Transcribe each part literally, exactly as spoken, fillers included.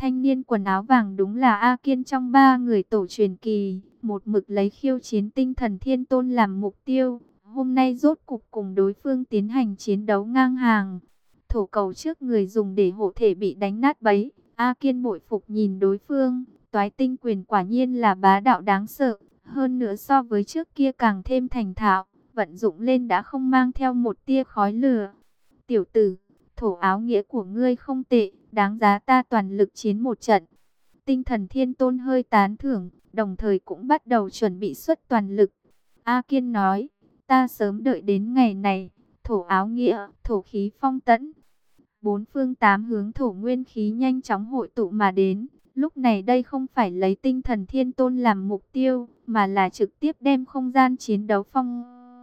thanh niên quần áo vàng đúng là A Kiên trong ba người tổ truyền kỳ, một mực lấy khiêu chiến tinh thần thiên tôn làm mục tiêu. Hôm nay rốt cục cùng đối phương tiến hành chiến đấu ngang hàng. Thổ cầu trước người dùng để hộ thể bị đánh nát bấy. A Kiên bội phục nhìn đối phương, toái tinh quyền quả nhiên là bá đạo đáng sợ. Hơn nữa so với trước kia càng thêm thành thạo, vận dụng lên đã không mang theo một tia khói lửa. Tiểu tử, thổ áo nghĩa của ngươi không tệ, đáng giá ta toàn lực chiến một trận. Tinh thần thiên tôn hơi tán thưởng, đồng thời cũng bắt đầu chuẩn bị xuất toàn lực. A Kiên nói, ta sớm đợi đến ngày này, thổ áo nghĩa, thổ khí phong tẫn. Bốn phương tám hướng thổ nguyên khí nhanh chóng hội tụ mà đến. Lúc này đây không phải lấy tinh thần thiên tôn làm mục tiêu, mà là trực tiếp đem không gian chiến đấu phong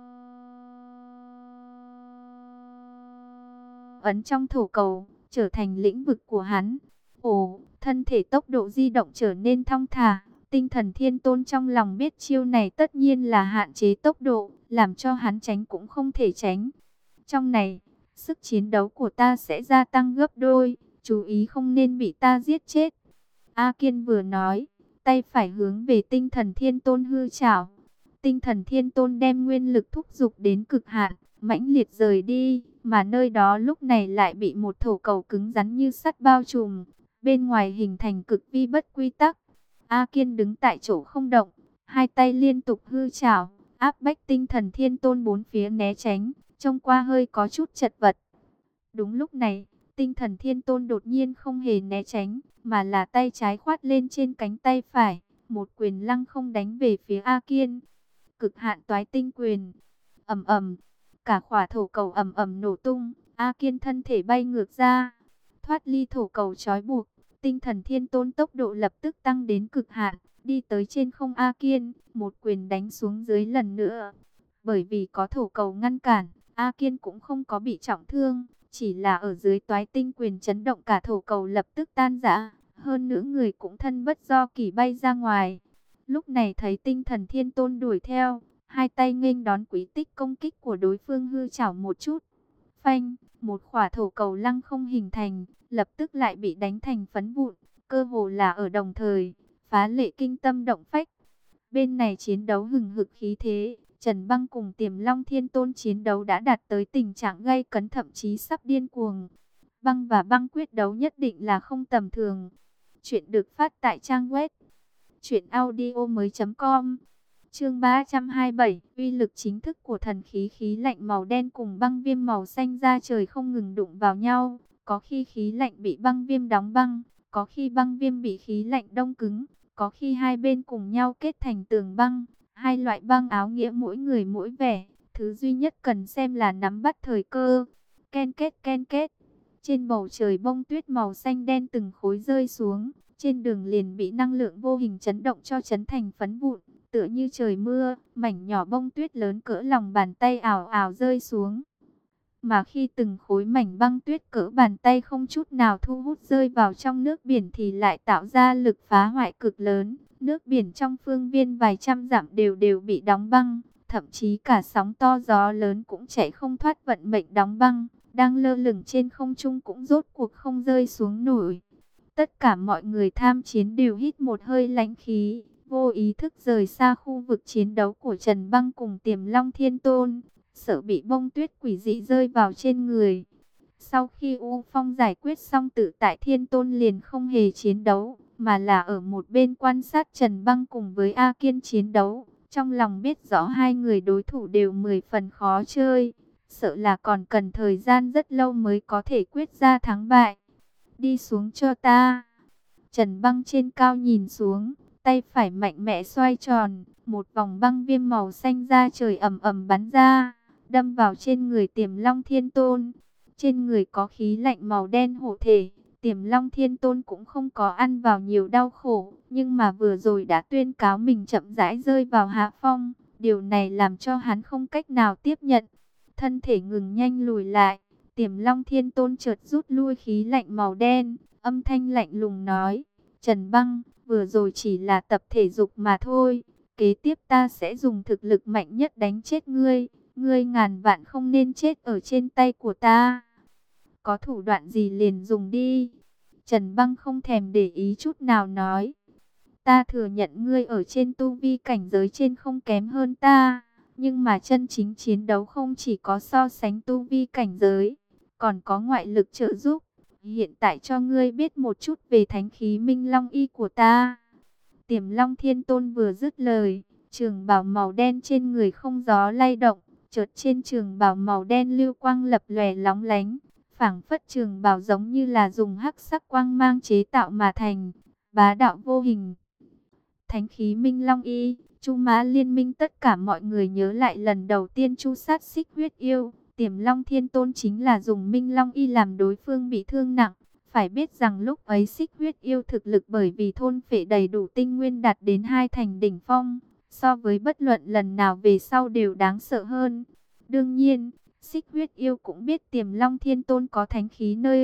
ấn trong thổ cầu, trở thành lĩnh vực của hắn. Ồ, thân thể tốc độ di động trở nên thong thả. Tinh thần thiên tôn trong lòng biết chiêu này tất nhiên là hạn chế tốc độ, làm cho hắn tránh cũng không thể tránh. Trong này, sức chiến đấu của ta sẽ gia tăng gấp đôi, chú ý không nên bị ta giết chết. A Kiên vừa nói, tay phải hướng về tinh thần thiên tôn hư chảo. Tinh thần thiên tôn đem nguyên lực thúc giục đến cực hạn, mãnh liệt rời đi, mà nơi đó lúc này lại bị một thổ cầu cứng rắn như sắt bao trùm, bên ngoài hình thành cực vi bất quy tắc. A Kiên đứng tại chỗ không động, hai tay liên tục hư chảo, áp bách tinh thần thiên tôn bốn phía né tránh, trông qua hơi có chút chật vật. Đúng lúc này, tinh thần thiên tôn đột nhiên không hề né tránh, mà là tay trái khoát lên trên cánh tay phải, một quyền lăng không đánh về phía A Kiên. Cực hạn toái tinh quyền. Ầm ầm, cả khỏa thổ cầu ầm ầm nổ tung, A Kiên thân thể bay ngược ra, thoát ly thổ cầu trói buộc. Tinh thần thiên tôn tốc độ lập tức tăng đến cực hạn, đi tới trên không A Kiên, một quyền đánh xuống dưới lần nữa. Bởi vì có thổ cầu ngăn cản, A Kiên cũng không có bị trọng thương, chỉ là ở dưới toái tinh quyền chấn động cả thổ cầu lập tức tan rã, hơn nữa người cũng thân bất do kỷ bay ra ngoài. Lúc này thấy tinh thần thiên tôn đuổi theo, hai tay nghênh đón quý tích công kích của đối phương hư chảo một chút. Phanh, một khỏa thổ cầu lăng không hình thành, lập tức lại bị đánh thành phấn vụn, cơ hồ là ở đồng thời, phá lệ kinh tâm động phách. Bên này chiến đấu hừng hực khí thế, Trần Băng cùng Tiềm Long Thiên Tôn chiến đấu đã đạt tới tình trạng gay cấn thậm chí sắp điên cuồng. Băng và băng quyết đấu nhất định là không tầm thường. Chuyện được phát tại trang web truyện audio mới chấm com. Chương ba trăm hai mươi bảy, uy lực chính thức của thần khí khí lạnh màu đen cùng băng viêm màu xanh ra trời không ngừng đụng vào nhau. Có khi khí lạnh bị băng viêm đóng băng, có khi băng viêm bị khí lạnh đông cứng, có khi hai bên cùng nhau kết thành tường băng. Hai loại băng áo nghĩa mỗi người mỗi vẻ, thứ duy nhất cần xem là nắm bắt thời cơ. Ken kết ken kết, trên bầu trời bông tuyết màu xanh đen từng khối rơi xuống, trên đường liền bị năng lượng vô hình chấn động cho chấn thành phấn vụn, tựa như trời mưa, mảnh nhỏ bông tuyết lớn cỡ lòng bàn tay ảo ảo rơi xuống. Mà khi từng khối mảnh băng tuyết cỡ bàn tay không chút nào thu hút rơi vào trong nước biển thì lại tạo ra lực phá hoại cực lớn. Nước biển trong phương viên vài trăm dặm đều đều bị đóng băng, thậm chí cả sóng to gió lớn cũng chạy không thoát vận mệnh đóng băng, đang lơ lửng trên không trung cũng rốt cuộc không rơi xuống nổi. Tất cả mọi người tham chiến đều hít một hơi lãnh khí, vô ý thức rời xa khu vực chiến đấu của Trần Băng cùng Tiềm Long Thiên Tôn, sợ bị bông tuyết quỷ dị rơi vào trên người. Sau khi U Phong giải quyết xong tự tại Thiên Tôn liền không hề chiến đấu, mà là ở một bên quan sát Trần Băng cùng với A Kiên chiến đấu. Trong lòng biết rõ hai người đối thủ đều mười phần khó chơi, sợ là còn cần thời gian rất lâu mới có thể quyết ra thắng bại. Đi xuống cho ta. Trần Băng trên cao nhìn xuống, tay phải mạnh mẽ xoay tròn, một vòng băng viêm màu xanh ra trời ầm ầm bắn ra, đâm vào trên người Tiềm Long Thiên Tôn. Trên người có khí lạnh màu đen hộ thể, Tiềm Long Thiên Tôn cũng không có ăn vào nhiều đau khổ, nhưng mà vừa rồi đã tuyên cáo mình chậm rãi rơi vào hạ phong, điều này làm cho hắn không cách nào tiếp nhận. Thân thể ngừng nhanh lùi lại, Tiềm Long Thiên Tôn chợt rút lui khí lạnh màu đen, âm thanh lạnh lùng nói: Trần Băng, vừa rồi chỉ là tập thể dục mà thôi, kế tiếp ta sẽ dùng thực lực mạnh nhất đánh chết ngươi, ngươi ngàn vạn không nên chết ở trên tay của ta. Có thủ đoạn gì liền dùng đi. Trần Băng không thèm để ý chút nào nói. Ta thừa nhận ngươi ở trên tu vi cảnh giới trên không kém hơn ta. Nhưng mà chân chính chiến đấu không chỉ có so sánh tu vi cảnh giới, còn có ngoại lực trợ giúp. Hiện tại cho ngươi biết một chút về thánh khí Minh Long Y của ta. Tiềm Long Thiên Tôn vừa dứt lời, trường bào màu đen trên người không gió lay động, chợt trên trường bào màu đen lưu quang lập lòe lóng lánh, phảng phất trường bào giống như là dùng hắc sắc quang mang chế tạo mà thành, bá đạo vô hình. Thánh khí Minh Long Y, Chu Mã Liên Minh tất cả mọi người nhớ lại lần đầu tiên chu sát Xích Huyết Yêu, Tiềm Long Thiên Tôn chính là dùng Minh Long Y làm đối phương bị thương nặng. Phải biết rằng lúc ấy Xích Huyết Yêu thực lực bởi vì thôn phệ đầy đủ tinh nguyên đạt đến hai thành đỉnh phong, so với bất luận lần nào về sau đều đáng sợ hơn. Đương nhiên, Xích Huyết Yêu cũng biết Tiềm Long Thiên Tôn có thánh khí nơi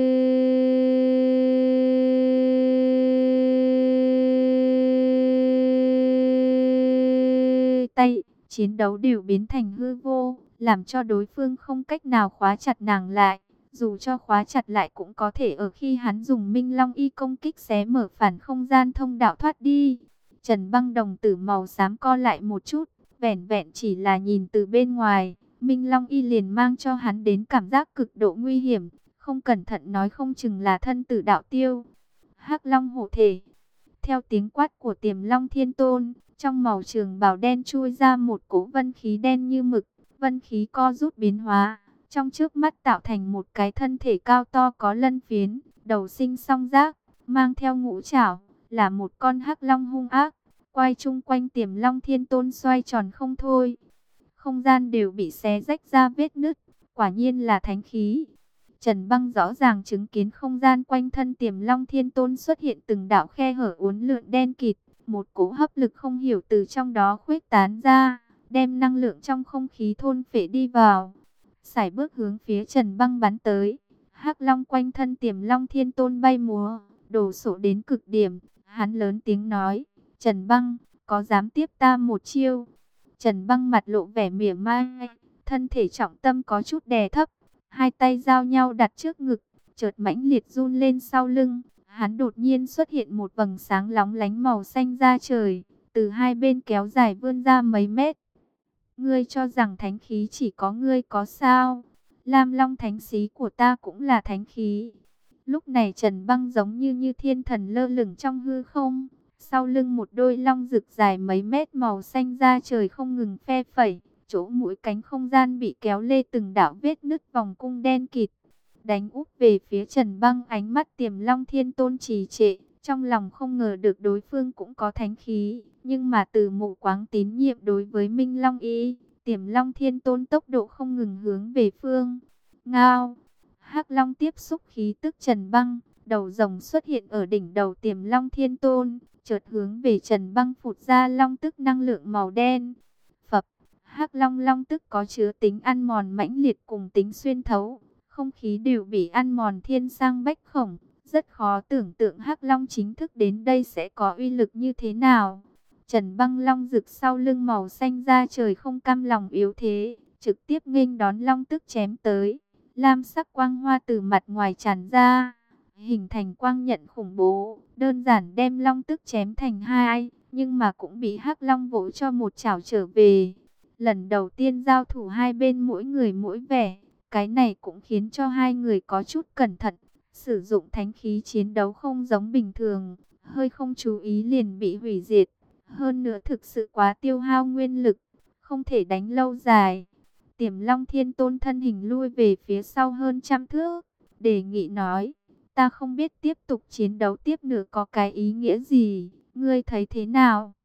tay, chiến đấu đều biến thành hư vô, làm cho đối phương không cách nào khóa chặt nàng lại. Dù cho khóa chặt lại cũng có thể ở khi hắn dùng Minh Long Y công kích xé mở phản không gian thông đạo thoát đi. Trần Băng đồng tử màu xám co lại một chút, vẻn vẹn chỉ là nhìn từ bên ngoài, Minh Long Y liền mang cho hắn đến cảm giác cực độ nguy hiểm, không cẩn thận nói không chừng là thân tử đạo tiêu. Hắc Long hộ thể. Theo tiếng quát của Tiềm Long Thiên Tôn, trong màu trường bào đen chui ra một cỗ vân khí đen như mực, vân khí co rút biến hóa, trong trước mắt tạo thành một cái thân thể cao to có lân phiến, đầu sinh song giác, mang theo ngũ trảo, là một con hắc long hung ác, quay chung quanh Tiềm Long Thiên Tôn xoay tròn không thôi. Không gian đều bị xé rách ra vết nứt, quả nhiên là thánh khí. Trần Băng rõ ràng chứng kiến không gian quanh thân Tiềm Long Thiên Tôn xuất hiện từng đạo khe hở uốn lượn đen kịt, một cỗ hấp lực không hiểu từ trong đó khuếch tán ra, đem năng lượng trong không khí thôn phệ đi vào. Sải bước hướng phía Trần Băng bắn tới, hắc long quanh thân Tiềm Long Thiên Tôn bay múa, đổ sộ đến cực điểm. Hắn lớn tiếng nói, Trần Băng, có dám tiếp ta một chiêu? Trần Băng mặt lộ vẻ mỉa mai, thân thể trọng tâm có chút đè thấp, hai tay giao nhau đặt trước ngực, chợt mãnh liệt run lên sau lưng. Hắn đột nhiên xuất hiện một vầng sáng lóng lánh màu xanh ra trời, từ hai bên kéo dài vươn ra mấy mét. Ngươi cho rằng thánh khí chỉ có ngươi có sao? Lam Long thánh xí của ta cũng là thánh khí. Lúc này Trần Băng giống như như thiên thần lơ lửng trong hư không, sau lưng một đôi long rực dài mấy mét màu xanh ra trời không ngừng phe phẩy, chỗ mũi cánh không gian bị kéo lê từng đạo vết nứt vòng cung đen kịt, đánh úp về phía Trần Băng. Ánh mắt Tiềm Long Thiên Tôn trì trệ, trong lòng không ngờ được đối phương cũng có thánh khí, nhưng mà từ mù quáng tín nhiệm đối với Minh Long Y, Tiềm Long Thiên Tôn tốc độ không ngừng hướng về phương Ngao. Hắc Long tiếp xúc khí tức Trần Băng, đầu rồng xuất hiện ở đỉnh đầu Tiềm Long Thiên Tôn, chợt hướng về Trần Băng phụt ra long tức năng lượng màu đen. Phập, Hắc Long long tức có chứa tính ăn mòn mãnh liệt cùng tính xuyên thấu, không khí đều bị ăn mòn thiên sang bách khổng, rất khó tưởng tượng Hắc Long chính thức đến đây sẽ có uy lực như thế nào. Trần Băng long rực sau lưng màu xanh ra trời không cam lòng yếu thế, trực tiếp nghênh đón long tức chém tới. Lam sắc quang hoa từ mặt ngoài tràn ra, hình thành quang nhận khủng bố, đơn giản đem long tức chém thành hai, nhưng mà cũng bị Hắc Long vỗ cho một chảo trở về. Lần đầu tiên giao thủ hai bên mỗi người mỗi vẻ, cái này cũng khiến cho hai người có chút cẩn thận, sử dụng thánh khí chiến đấu không giống bình thường, hơi không chú ý liền bị hủy diệt. Hơn nữa thực sự quá tiêu hao nguyên lực, không thể đánh lâu dài. Tiềm Long Thiên Tôn thân hình lui về phía sau hơn trăm thước, đề nghị nói, ta không biết tiếp tục chiến đấu tiếp nữa có cái ý nghĩa gì, ngươi thấy thế nào?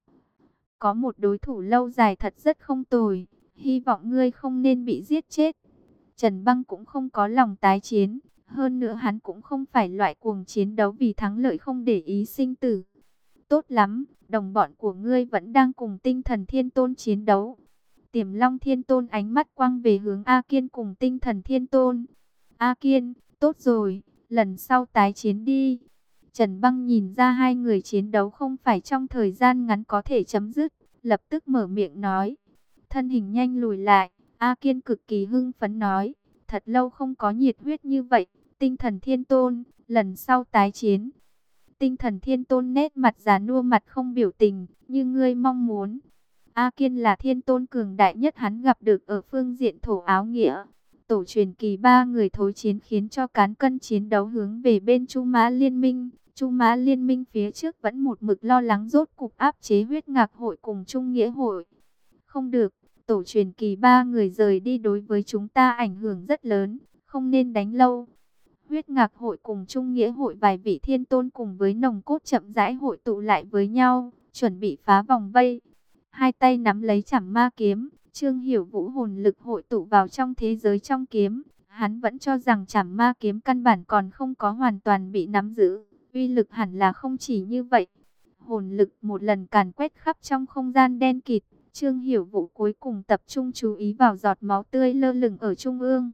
Có một đối thủ lâu dài thật rất không tồi, hy vọng ngươi không nên bị giết chết. Trần Băng cũng không có lòng tái chiến, hơn nữa hắn cũng không phải loại cuồng chiến đấu vì thắng lợi không để ý sinh tử. Tốt lắm, đồng bọn của ngươi vẫn đang cùng Tinh Thần Thiên Tôn chiến đấu. Tiềm Long Thiên Tôn ánh mắt quang về hướng A Kiên cùng Tinh Thần Thiên Tôn. A Kiên, tốt rồi, lần sau tái chiến đi. Trần Băng nhìn ra hai người chiến đấu không phải trong thời gian ngắn có thể chấm dứt, lập tức mở miệng nói. Thân hình nhanh lùi lại, A Kiên cực kỳ hưng phấn nói, thật lâu không có nhiệt huyết như vậy. Tinh Thần Thiên Tôn, lần sau tái chiến. Tinh Thần Thiên Tôn nét mặt già nua, mặt không biểu tình, như ngươi mong muốn. A Kiên là thiên tôn cường đại nhất hắn gặp được ở phương diện thổ áo nghĩa. Tổ truyền kỳ ba người thối chiến khiến cho cán cân chiến đấu hướng về bên Chu Mã Liên Minh. Chu Mã Liên Minh phía trước vẫn một mực lo lắng rốt cục áp chế Huyết Ngạc Hội cùng Trung Nghĩa Hội. Không được, tổ truyền kỳ ba người rời đi đối với chúng ta ảnh hưởng rất lớn, không nên đánh lâu. Huyết Ngạc Hội cùng Trung Nghĩa Hội vài vị thiên tôn cùng với nòng cốt chậm rãi hội tụ lại với nhau, chuẩn bị phá vòng vây. Hai tay nắm lấy Trảm Ma kiếm, Trương Hiểu Vũ hồn lực hội tụ vào trong thế giới trong kiếm. Hắn vẫn cho rằng Trảm Ma kiếm căn bản còn không có hoàn toàn bị nắm giữ, uy lực hẳn là không chỉ như vậy. Hồn lực một lần càn quét khắp trong không gian đen kịt, Trương Hiểu Vũ cuối cùng tập trung chú ý vào giọt máu tươi lơ lửng ở trung ương.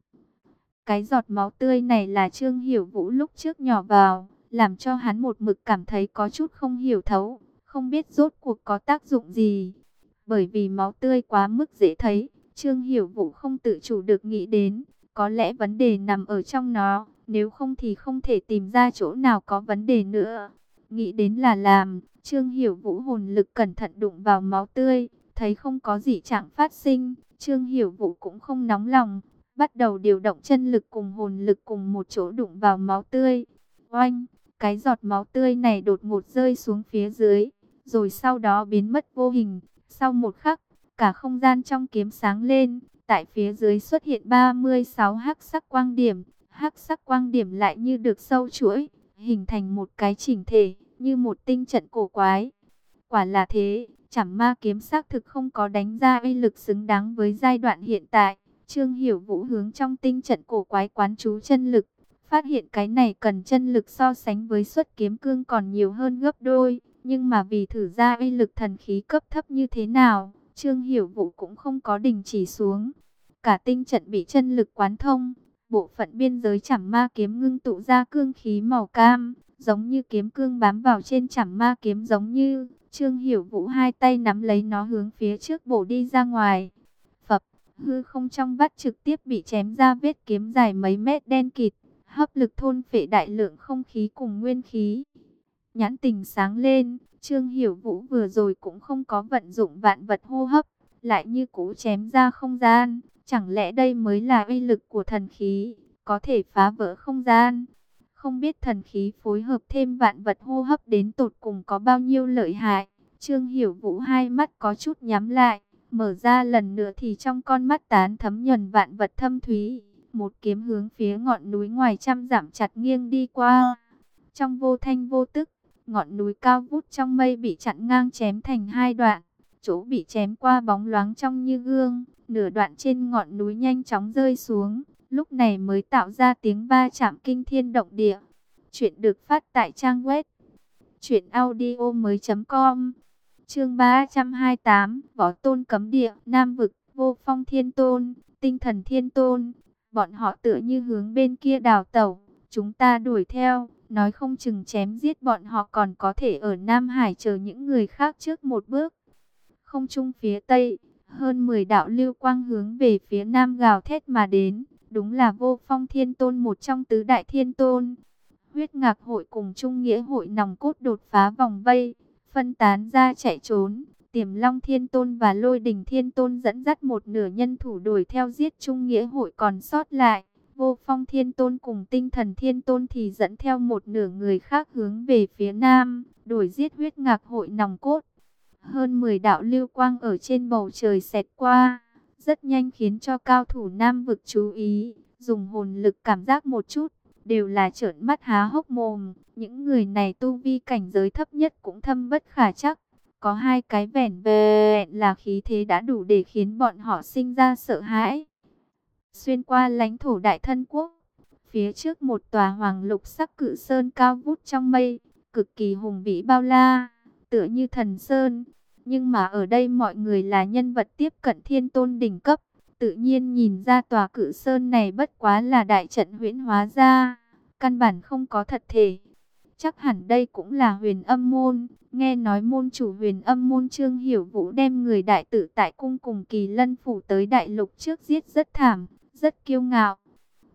Cái giọt máu tươi này là Trương Hiểu Vũ lúc trước nhỏ vào, làm cho hắn một mực cảm thấy có chút không hiểu thấu, không biết rốt cuộc có tác dụng gì. Bởi vì máu tươi quá mức dễ thấy, Trương Hiểu Vũ không tự chủ được nghĩ đến, có lẽ vấn đề nằm ở trong nó, nếu không thì không thể tìm ra chỗ nào có vấn đề nữa. Nghĩ đến là làm, Trương Hiểu Vũ hồn lực cẩn thận đụng vào máu tươi, thấy không có gì trạng phát sinh, Trương Hiểu Vũ cũng không nóng lòng, bắt đầu điều động chân lực cùng hồn lực cùng một chỗ đụng vào máu tươi. Oanh, cái giọt máu tươi này đột ngột rơi xuống phía dưới, rồi sau đó biến mất vô hình. Sau một khắc, cả không gian trong kiếm sáng lên, tại phía dưới xuất hiện ba mươi sáu hắc sắc quang điểm, hắc sắc quang điểm lại như được sâu chuỗi, hình thành một cái chỉnh thể, như một tinh trận cổ quái. Quả là thế, Trảm Ma kiếm xác thực không có đánh ra uy lực xứng đáng với giai đoạn hiện tại. Trương Hiểu Vũ hướng trong tinh trận cổ quái quán chú chân lực, phát hiện cái này cần chân lực so sánh với xuất kiếm cương còn nhiều hơn gấp đôi. Nhưng mà vì thử ra uy lực thần khí cấp thấp như thế nào, Trương Hiểu Vũ cũng không có đình chỉ xuống. Cả tinh trận bị chân lực quán thông, bộ phận biên giới Trảm Ma kiếm ngưng tụ ra cương khí màu cam, giống như kiếm cương bám vào trên Trảm Ma kiếm, giống như Trương Hiểu Vũ hai tay nắm lấy nó hướng phía trước bổ đi ra ngoài. Phập, hư không trong vắt trực tiếp bị chém ra vết kiếm dài mấy mét đen kịt, hấp lực thôn phệ đại lượng không khí cùng nguyên khí. Nhãn tình sáng lên, Trương Hiểu Vũ vừa rồi cũng không có vận dụng vạn vật hô hấp, lại như cú chém ra không gian. Chẳng lẽ đây mới là uy lực của thần khí, có thể phá vỡ không gian? Không biết thần khí phối hợp thêm vạn vật hô hấp đến tột cùng có bao nhiêu lợi hại. Trương Hiểu Vũ hai mắt có chút nhắm lại, mở ra lần nữa thì trong con mắt tán thấm nhuần vạn vật thâm thúy. Một kiếm hướng phía ngọn núi ngoài trăm dặm chặt nghiêng đi qua. Trong vô thanh vô tức, ngọn núi cao vút trong mây bị chặn ngang chém thành hai đoạn. Chỗ bị chém qua bóng loáng trong như gương, nửa đoạn trên ngọn núi nhanh chóng rơi xuống, lúc này mới tạo ra tiếng va chạm kinh thiên động địa. Chuyện được phát tại trang web truyện audio mới chấm com. Chương ba trăm hai mươi tám, Võ Tôn cấm địa, Nam vực, Vô Phong Thiên Tôn, Tinh Thần Thiên Tôn. Bọn họ tựa như hướng bên kia đào tẩu, chúng ta đuổi theo, nói không chừng chém giết bọn họ còn có thể ở Nam Hải chờ những người khác trước một bước. Không trung phía tây, hơn mười đạo lưu quang hướng về phía nam gào thét mà đến, đúng là Vô Phong Thiên Tôn, một trong tứ đại thiên tôn. Huyết Ngạc Hội cùng Trung Nghĩa Hội nòng cốt đột phá vòng vây, phân tán ra chạy trốn. Tiềm Long Thiên Tôn và Lôi Đình Thiên Tôn dẫn dắt một nửa nhân thủ đuổi theo giết Trung Nghĩa Hội còn sót lại. Vô Phong Thiên Tôn cùng Tinh Thần Thiên Tôn thì dẫn theo một nửa người khác hướng về phía nam, đuổi giết Huyết Ngạc Hội nòng cốt. Hơn mười đạo lưu quang ở trên bầu trời xẹt qua, rất nhanh khiến cho cao thủ Nam vực chú ý, dùng hồn lực cảm giác một chút, đều là trợn mắt há hốc mồm. Những người này tu vi cảnh giới thấp nhất cũng thâm bất khả trắc, có hai cái vẻn vẹn là khí thế đã đủ để khiến bọn họ sinh ra sợ hãi. Xuyên qua lãnh thổ Đại Thân Quốc, phía trước một tòa hoàng lục sắc cự sơn cao vút trong mây, cực kỳ hùng vĩ bao la, tựa như thần sơn. Nhưng mà ở đây mọi người là nhân vật tiếp cận thiên tôn đỉnh cấp, tự nhiên nhìn ra tòa cự sơn này bất quá là đại trận huyễn hóa ra, căn bản không có thật thể. Chắc hẳn đây cũng là Huyền Âm môn. Nghe nói môn chủ Huyền Âm môn Trương Hiểu Vũ đem người đại tử tại cung cùng Kỳ Lân phủ tới đại lục trước giết rất thảm, rất kiêu ngạo.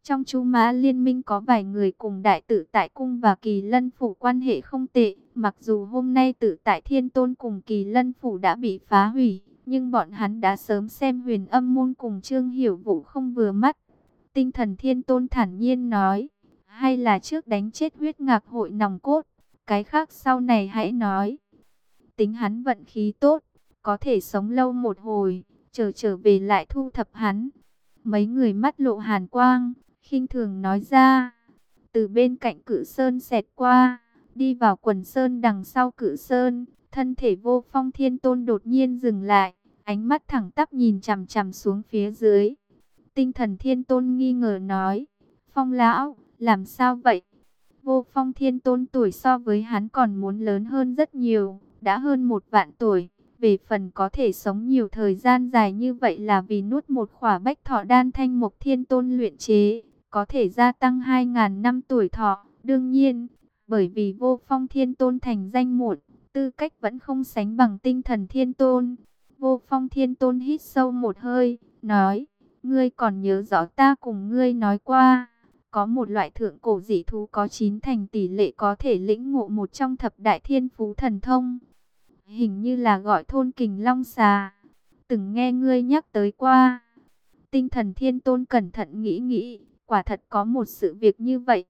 Trong Chu Mã Liên minh có vài người cùng Đại Tự Tại Cung và Kỳ Lân Phủ quan hệ không tệ. Mặc dù hôm nay Tự Tại Thiên Tôn cùng Kỳ Lân Phủ đã bị phá hủy, nhưng bọn hắn đã sớm xem Huyền Âm Môn cùng Trương Hiểu Vũ không vừa mắt. Tinh Thần Thiên Tôn thản nhiên nói, hay là trước đánh chết huyết ngạc hội nòng cốt, cái khác sau này hãy nói. Tính hắn vận khí tốt, có thể sống lâu một hồi, chờ trở về lại thu thập hắn. Mấy người mắt lộ hàn quang, khinh thường nói ra. Từ bên cạnh Cự Sơn xẹt qua, đi vào quần sơn đằng sau Cự Sơn, thân thể Vô Phong Thiên Tôn đột nhiên dừng lại, ánh mắt thẳng tắp nhìn chằm chằm xuống phía dưới. Tinh Thần Thiên Tôn nghi ngờ nói, Phong lão, làm sao vậy? Vô Phong Thiên Tôn tuổi so với hắn còn muốn lớn hơn rất nhiều, đã hơn một vạn tuổi. Về phần có thể sống nhiều thời gian dài như vậy là vì nuốt một khỏa bách thọ đan Thanh Mộc Thiên Tôn luyện chế, có thể gia tăng hai ngàn năm tuổi thọ. Đương nhiên, bởi vì Vô Phong Thiên Tôn thành danh muộn, tư cách vẫn không sánh bằng Tinh Thần Thiên Tôn. Vô Phong Thiên Tôn hít sâu một hơi, nói, ngươi còn nhớ rõ ta cùng ngươi nói qua, có một loại thượng cổ dị thú có chín thành tỷ lệ có thể lĩnh ngộ một trong thập đại thiên phú thần thông. Hình như là gọi thôn kình long xà. Từng nghe ngươi nhắc tới qua. Tinh Thần Thiên Tôn cẩn thận nghĩ nghĩ, quả thật có một sự việc như vậy.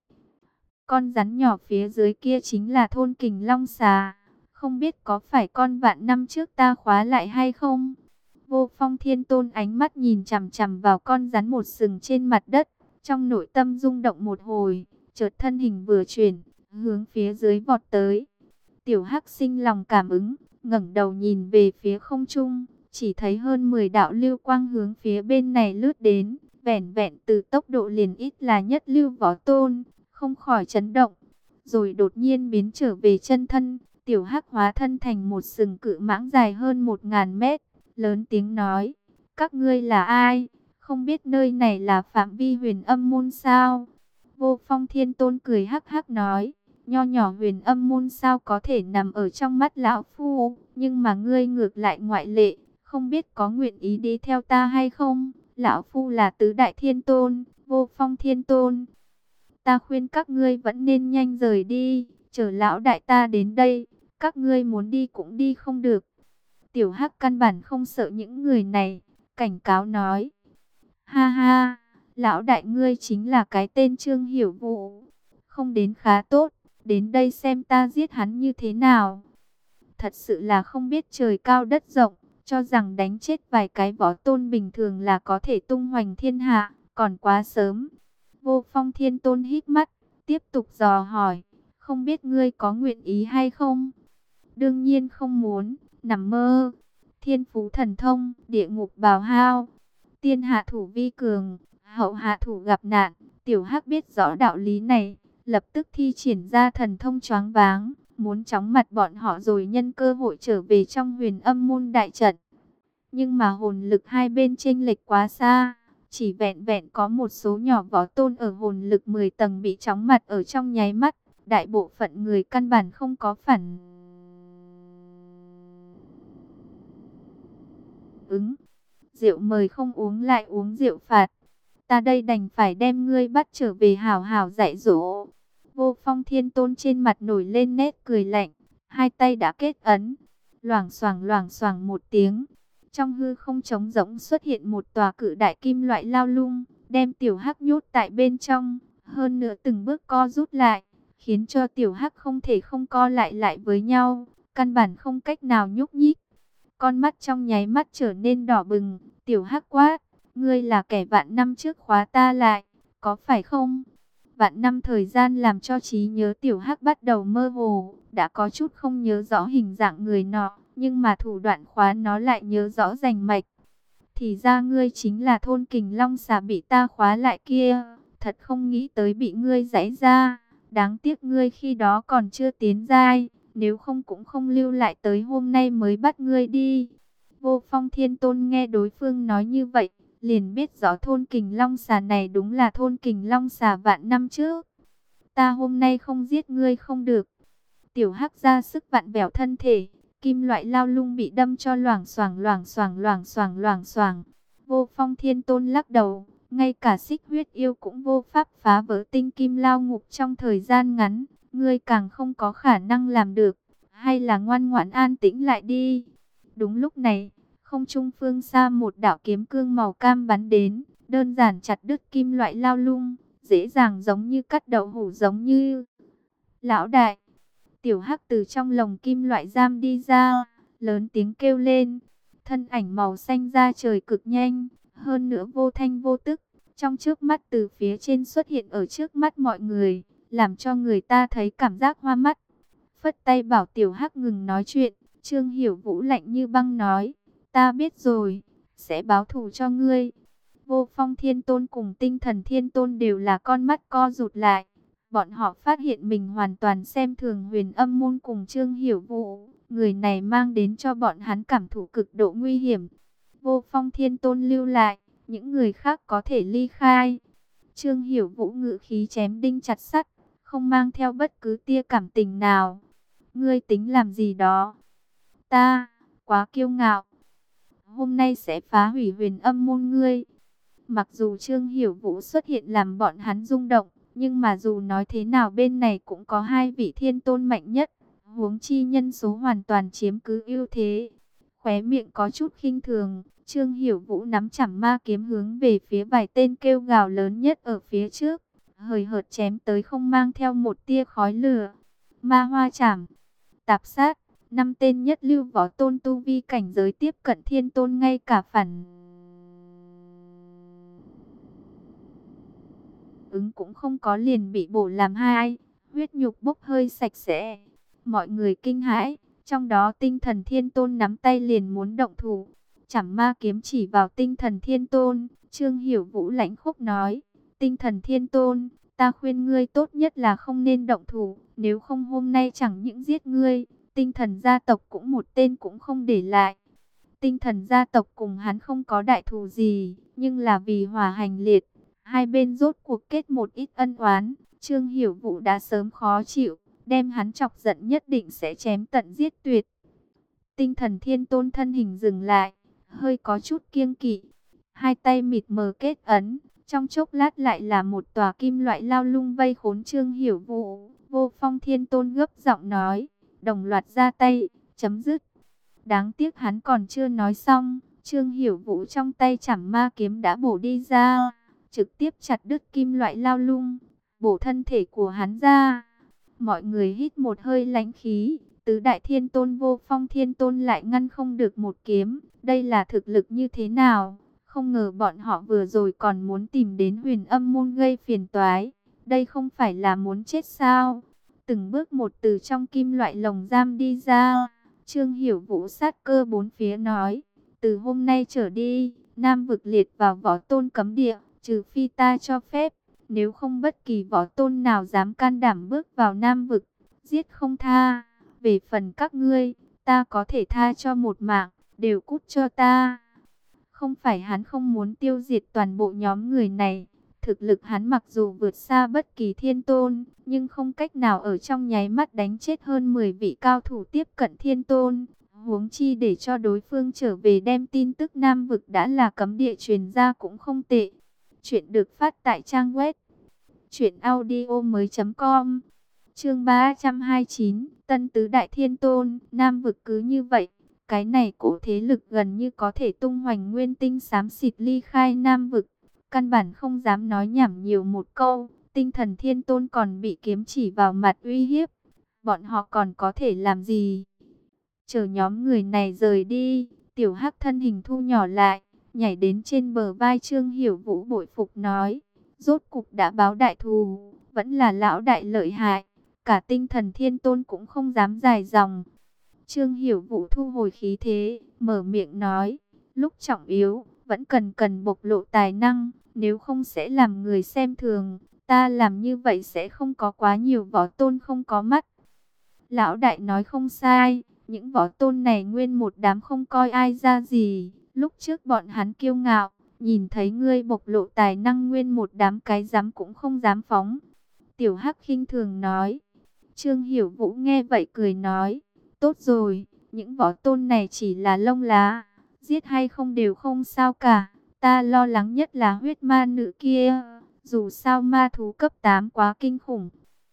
Con rắn nhỏ phía dưới kia chính là thôn kình long xà. Không biết có phải con vạn năm trước ta khóa lại hay không? Vô Phong Thiên Tôn ánh mắt nhìn chằm chằm vào con rắn một sừng trên mặt đất. Trong nội tâm rung động một hồi, chợt thân hình vừa chuyển, hướng phía dưới vọt tới. Tiểu Hắc sinh lòng cảm ứng, ngẩng đầu nhìn về phía không trung, chỉ thấy hơn mười đạo lưu quang hướng phía bên này lướt đến, vẻn vẹn từ tốc độ liền ít là nhất lưu võ tôn, không khỏi chấn động, rồi đột nhiên biến trở về chân thân. Tiểu Hắc hóa thân thành một sừng cự mãng dài hơn một ngàn mét, lớn tiếng nói, các ngươi là ai? Không biết nơi này là phạm vi Huyền Âm Môn sao? Vô Phong Thiên Tôn cười hắc hắc nói, nho nhỏ Huyền Âm Môn sao có thể nằm ở trong mắt lão phu, nhưng mà ngươi ngược lại ngoại lệ, không biết có nguyện ý đi theo ta hay không? Lão phu là tứ đại thiên tôn, Vô Phong Thiên Tôn. Ta khuyên các ngươi vẫn nên nhanh rời đi, chờ lão đại ta đến đây, các ngươi muốn đi cũng đi không được. Tiểu Hắc căn bản không sợ những người này, cảnh cáo nói, ha ha, lão đại ngươi chính là cái tên Trương Hiểu Vũ, không đến khá tốt, đến đây xem ta giết hắn như thế nào. Thật sự là không biết trời cao đất rộng, cho rằng đánh chết vài cái võ tôn bình thường là có thể tung hoành thiên hạ, còn quá sớm. Vô Phong Thiên Tôn hít mắt, tiếp tục dò hỏi, không biết ngươi có nguyện ý hay không? Đương nhiên không muốn, nằm mơ. Thiên phú thần thông, địa ngục bào hao, tiên hạ thủ vi cường, hậu hạ thủ gặp nạn. Tiểu Hắc biết rõ đạo lý này, lập tức thi triển ra thần thông choáng váng, muốn chóng mặt bọn họ rồi nhân cơ hội trở về trong Huyền Âm Môn đại trận. Nhưng mà hồn lực hai bên chênh lệch quá xa, chỉ vẹn vẹn có một số nhỏ võ tôn ở hồn lực mười tầng bị chóng mặt ở trong nháy mắt, đại bộ phận người căn bản không có phản ứng. Rượu mời không uống lại uống rượu phạt. Ta đây đành phải đem ngươi bắt trở về hảo hảo dạy dỗ. Vô Phong Thiên Tôn trên mặt nổi lên nét cười lạnh, hai tay đã kết ấn, loảng xoảng loảng xoảng một tiếng. Trong hư không trống rỗng xuất hiện một tòa cự đại kim loại lao lung, đem Tiểu Hắc nhốt tại bên trong, hơn nữa từng bước co rút lại, khiến cho Tiểu Hắc không thể không co lại lại với nhau, căn bản không cách nào nhúc nhích. Con mắt trong nháy mắt trở nên đỏ bừng, Tiểu Hắc quát, ngươi là kẻ vạn năm trước khóa ta lại, có phải không? Vạn năm thời gian làm cho trí nhớ Tiểu Hắc bắt đầu mơ hồ, đã có chút không nhớ rõ hình dạng người nọ, nhưng mà thủ đoạn khóa nó lại nhớ rõ rành mạch. Thì ra ngươi chính là thôn kình long xà bị ta khóa lại kia, thật không nghĩ tới bị ngươi giãy ra, đáng tiếc ngươi khi đó còn chưa tiến giai, nếu không cũng không lưu lại tới hôm nay mới bắt ngươi đi. Vô Phong Thiên Tôn nghe đối phương nói như vậy, liền biết rõ thôn kình long xà này đúng là thôn kình long xà vạn năm trước. Ta hôm nay không giết ngươi không được. Tiểu Hắc ra sức vặn vẹo thân thể, kim loại lao lung bị đâm cho loảng xoảng loảng xoảng loảng xoảng loảng xoảng. Vô Phong Thiên Tôn lắc đầu, Ngay cả xích huyết yêu cũng vô pháp phá vỡ tinh kim lao ngục trong thời gian ngắn. Ngươi càng không có khả năng làm được. Hay là ngoan ngoãn an tĩnh lại đi. Đúng lúc này, không trung phương xa một đạo kiếm cương màu cam bắn đến. Đơn giản chặt đứt kim loại lao lung. Dễ dàng giống như cắt đậu hũ, giống như... Lão đại! Tiểu Hắc từ trong lồng kim loại giam đi ra, lớn tiếng kêu lên. Thân ảnh màu xanh ra trời cực nhanh, hơn nữa vô thanh vô tức, trong trước mắt từ phía trên xuất hiện ở trước mắt mọi người, làm cho người ta thấy cảm giác hoa mắt. Phất tay bảo Tiểu Hắc ngừng nói chuyện, Trương Hiểu Vũ lạnh như băng nói, ta biết rồi, sẽ báo thù cho ngươi. Vô Phong Thiên Tôn cùng Tinh Thần Thiên Tôn đều là con mắt co rụt lại. Bọn họ phát hiện mình hoàn toàn xem thường Huyền Âm Môn cùng Trương Hiểu Vũ. Người này mang đến cho bọn hắn cảm thụ cực độ nguy hiểm. Vô Phong Thiên Tôn lưu lại, những người khác có thể ly khai. Trương Hiểu Vũ ngữ khí chém đinh chặt sắt, không mang theo bất cứ tia cảm tình nào. Ngươi tính làm gì đó? Ta, quá kiêu ngạo. Hôm nay sẽ phá hủy Huyền Âm Môn ngươi. Mặc dù Trương Hiểu Vũ xuất hiện làm bọn hắn rung động, nhưng mà dù nói thế nào bên này cũng có hai vị thiên tôn mạnh nhất, huống chi nhân số hoàn toàn chiếm cứ ưu thế. Khóe miệng có chút khinh thường, Trương Hiểu Vũ nắm chảm ma kiếm hướng về phía vài tên kêu gào lớn nhất ở phía trước, hời hợt chém tới không mang theo một tia khói lửa. Ma hoa chảm, tạp sát, năm tên nhất lưu võ tôn tu vi cảnh giới tiếp cận thiên tôn, ngay cả phản ứng cũng không có, liền bị bổ làm hai, huyết nhục bốc hơi sạch sẽ. Mọi người kinh hãi, trong đó Tinh Thần Thiên Tôn nắm tay liền muốn động thủ. Chảm ma kiếm chỉ vào Tinh Thần Thiên Tôn, Trương Hiểu Vũ lãnh khốc nói, Tinh Thần Thiên Tôn, ta khuyên ngươi tốt nhất là không nên động thủ, nếu không hôm nay chẳng những giết ngươi, Tinh Thần gia tộc cũng một tên cũng không để lại. Tinh Thần gia tộc cùng hắn không có đại thù gì, nhưng là vì hòa hành liệt, hai bên rốt cuộc kết một ít ân oán. Trương Hiểu Vũ đã sớm khó chịu, đem hắn chọc giận nhất định sẽ chém tận giết tuyệt. Tinh Thần Thiên Tôn thân hình dừng lại, hơi có chút kiêng kỵ, hai tay mịt mờ kết ấn, trong chốc lát lại là một tòa kim loại lao lung vây khốn Trương Hiểu Vũ. Vô Phong Thiên Tôn gấp giọng nói, đồng loạt ra tay, chấm dứt. Đáng tiếc hắn còn chưa nói xong, Trương Hiểu Vũ trong tay chảm ma kiếm đã bổ đi ra, trực tiếp chặt đứt kim loại lao lung, bổ thân thể của hắn ra. Mọi người hít một hơi lãnh khí, tứ đại thiên tôn Vô Phong Thiên Tôn lại ngăn không được một kiếm, đây là thực lực như thế nào? Không ngờ bọn họ vừa rồi còn muốn tìm đến Huyền Âm Môn gây phiền toái, đây không phải là muốn chết sao? Từng bước một từ trong kim loại lồng giam đi ra, Trương Hiểu Vũ sát cơ bốn phía nói, từ hôm nay trở đi, Nam vực liệt vào võ tôn cấm địa, trừ phi ta cho phép, nếu không bất kỳ võ tôn nào dám can đảm bước vào Nam vực, giết không tha. Về phần các ngươi, ta có thể tha cho một mạng, đều cút cho ta. Không phải hắn không muốn tiêu diệt toàn bộ nhóm người này, thực lực hắn mặc dù vượt xa bất kỳ thiên tôn, nhưng không cách nào ở trong nháy mắt đánh chết hơn mười vị cao thủ tiếp cận thiên tôn. Huống chi để cho đối phương trở về đem tin tức Nam vực đã là cấm địa truyền ra cũng không tệ. Chuyện được phát tại trang web truyện audio mới chấm com. Chương ba trăm hai mươi chín, Tân Tứ Đại Thiên Tôn. Nam vực cứ như vậy, cái này cổ thế lực gần như có thể tung hoành nguyên tinh xám xịt ly khai Nam vực. Căn bản không dám nói nhảm nhiều một câu, Tinh Thần Thiên Tôn còn bị kiếm chỉ vào mặt uy hiếp. Bọn họ còn có thể làm gì? Chờ nhóm người này rời đi, Tiểu Hắc thân hình thu nhỏ lại, nhảy đến trên bờ vai Trương Hiểu Vũ bội phục nói, rốt cục đã báo đại thù, vẫn là lão đại lợi hại, cả Tinh Thần Thiên Tôn cũng không dám dài dòng. Trương Hiểu Vũ thu hồi khí thế, mở miệng nói, lúc trọng yếu, vẫn cần cần bộc lộ tài năng, nếu không sẽ làm người xem thường, ta làm như vậy sẽ không có quá nhiều võ tôn không có mắt. Lão đại nói không sai, những võ tôn này nguyên một đám không coi ai ra gì, lúc trước bọn hắn kiêu ngạo, nhìn thấy ngươi bộc lộ tài năng nguyên một đám cái dám cũng không dám phóng. Tiểu Hắc khinh thường nói. Trương Hiểu Vũ nghe vậy cười nói, tốt rồi, những võ tôn này chỉ là lông lá, giết hay không đều không sao cả, Ta lo lắng nhất là huyết ma nữ kia, dù sao ma thú cấp tám quá kinh khủng.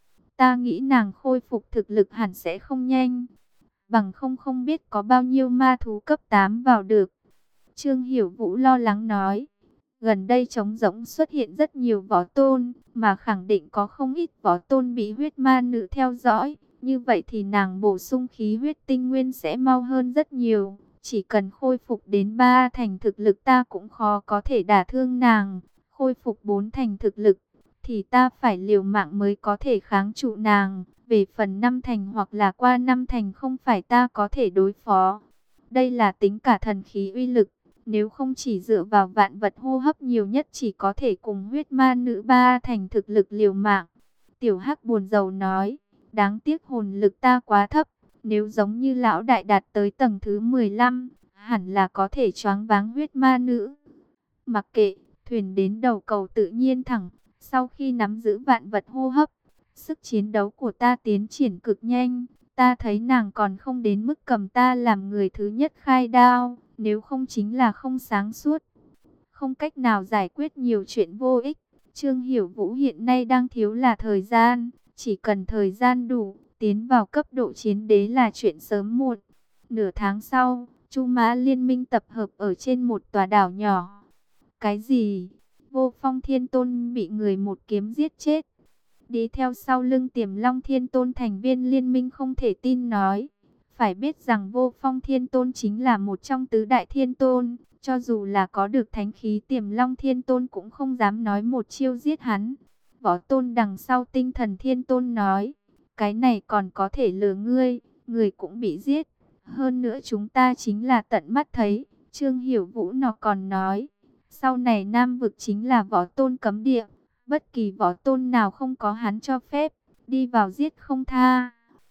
Ta nghĩ nàng khôi phục thực lực hẳn sẽ không nhanh, bằng không không biết có bao nhiêu ma thú cấp tám vào được. Trương Hiểu Vũ lo lắng nói, gần đây trống rỗng xuất hiện rất nhiều võ tôn, mà khẳng định có không ít võ tôn bị huyết ma nữ theo dõi. Như vậy thì nàng bổ sung khí huyết tinh nguyên sẽ mau hơn rất nhiều. Chỉ cần khôi phục đến ba thành thực lực ta cũng khó có thể đả thương nàng. Khôi phục bốn thành thực lực thì ta phải liều mạng mới có thể kháng trụ nàng. Về phần năm thành hoặc là qua năm thành không phải ta có thể đối phó. Đây là tính cả thần khí uy lực. Nếu không chỉ dựa vào vạn vật hô hấp nhiều nhất chỉ có thể cùng huyết ma nữ ba thành thực lực liều mạng. Tiểu Hắc buồn rầu nói, đáng tiếc hồn lực ta quá thấp. Nếu giống như lão đại đạt tới tầng thứ mười lăm, hẳn là có thể choáng váng huyết ma nữ. Mặc kệ, thuyền đến đầu cầu tự nhiên thẳng. Sau khi nắm giữ vạn vật hô hấp, sức chiến đấu của ta tiến triển cực nhanh. Ta thấy nàng còn không đến mức cầm ta làm người thứ nhất khai đao. Nếu không chính là không sáng suốt, không cách nào giải quyết nhiều chuyện vô ích. Trương Hiểu Vũ hiện nay đang thiếu là thời gian. Chỉ cần thời gian đủ, tiến vào cấp độ chiến đế là chuyện sớm muộn. Nửa tháng sau, Chu Mã liên minh tập hợp ở trên một tòa đảo nhỏ. Cái gì? Vô Phong Thiên Tôn bị người một kiếm giết chết. Đi theo sau lưng Tiềm Long Thiên Tôn thành viên liên minh không thể tin nói. Phải biết rằng Vô Phong Thiên Tôn chính là một trong tứ đại thiên tôn. Cho dù là có được thánh khí Tiềm Long Thiên Tôn cũng không dám nói một chiêu giết hắn. Võ Tôn đằng sau Tinh Thần Thiên Tôn nói, cái này còn có thể lừa ngươi, người cũng bị giết. Hơn nữa chúng ta chính là tận mắt thấy. Trương Hiểu Vũ nó còn nói, sau này Nam Vực chính là Võ Tôn cấm địa. Bất kỳ Võ Tôn nào không có hắn cho phép, đi vào giết không tha.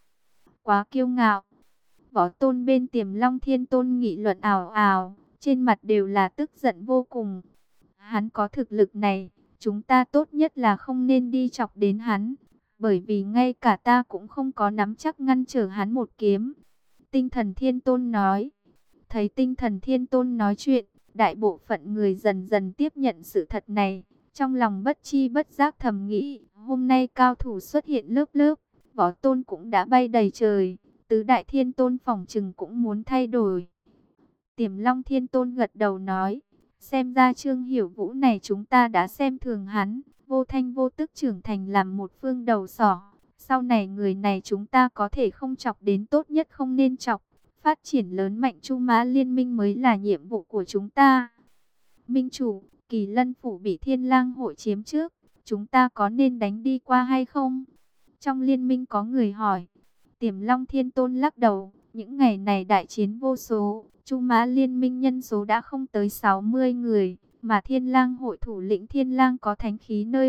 Quá kiêu ngạo. Võ Tôn bên Tiềm Long Thiên Tôn nghị luận ào ào, trên mặt đều là tức giận vô cùng. Hắn có thực lực này, chúng ta tốt nhất là không nên đi chọc đến hắn, bởi vì ngay cả ta cũng không có nắm chắc ngăn trở hắn một kiếm. Tinh Thần Thiên Tôn nói. Thấy Tinh Thần Thiên Tôn nói chuyện, đại bộ phận người dần dần tiếp nhận sự thật này. Trong lòng bất chi bất giác thầm nghĩ, hôm nay cao thủ xuất hiện lớp lớp, Võ Tôn cũng đã bay đầy trời. Tứ đại thiên tôn phỏng chừng cũng muốn thay đổi. Tiềm Long Thiên Tôn gật đầu nói, xem ra Trương Hiểu Vũ này chúng ta đã xem thường hắn, vô thanh vô tức trưởng thành làm một phương đầu sỏ. Sau này người này chúng ta có thể không chọc đến, tốt nhất không nên chọc. Phát triển lớn mạnh Chu Mã liên minh mới là nhiệm vụ của chúng ta. Minh chủ, Kỳ Lân phủ bị Thiên Lang hội chiếm trước, chúng ta có nên đánh đi qua hay không? Trong liên minh có người hỏi. Tiềm Long Thiên Tôn lắc đầu, những ngày này đại chiến vô số, Chu Mã liên minh nhân số đã không tới sáu mươi người, mà Thiên Lang hội thủ lĩnh Thiên Lang có thánh khí nơi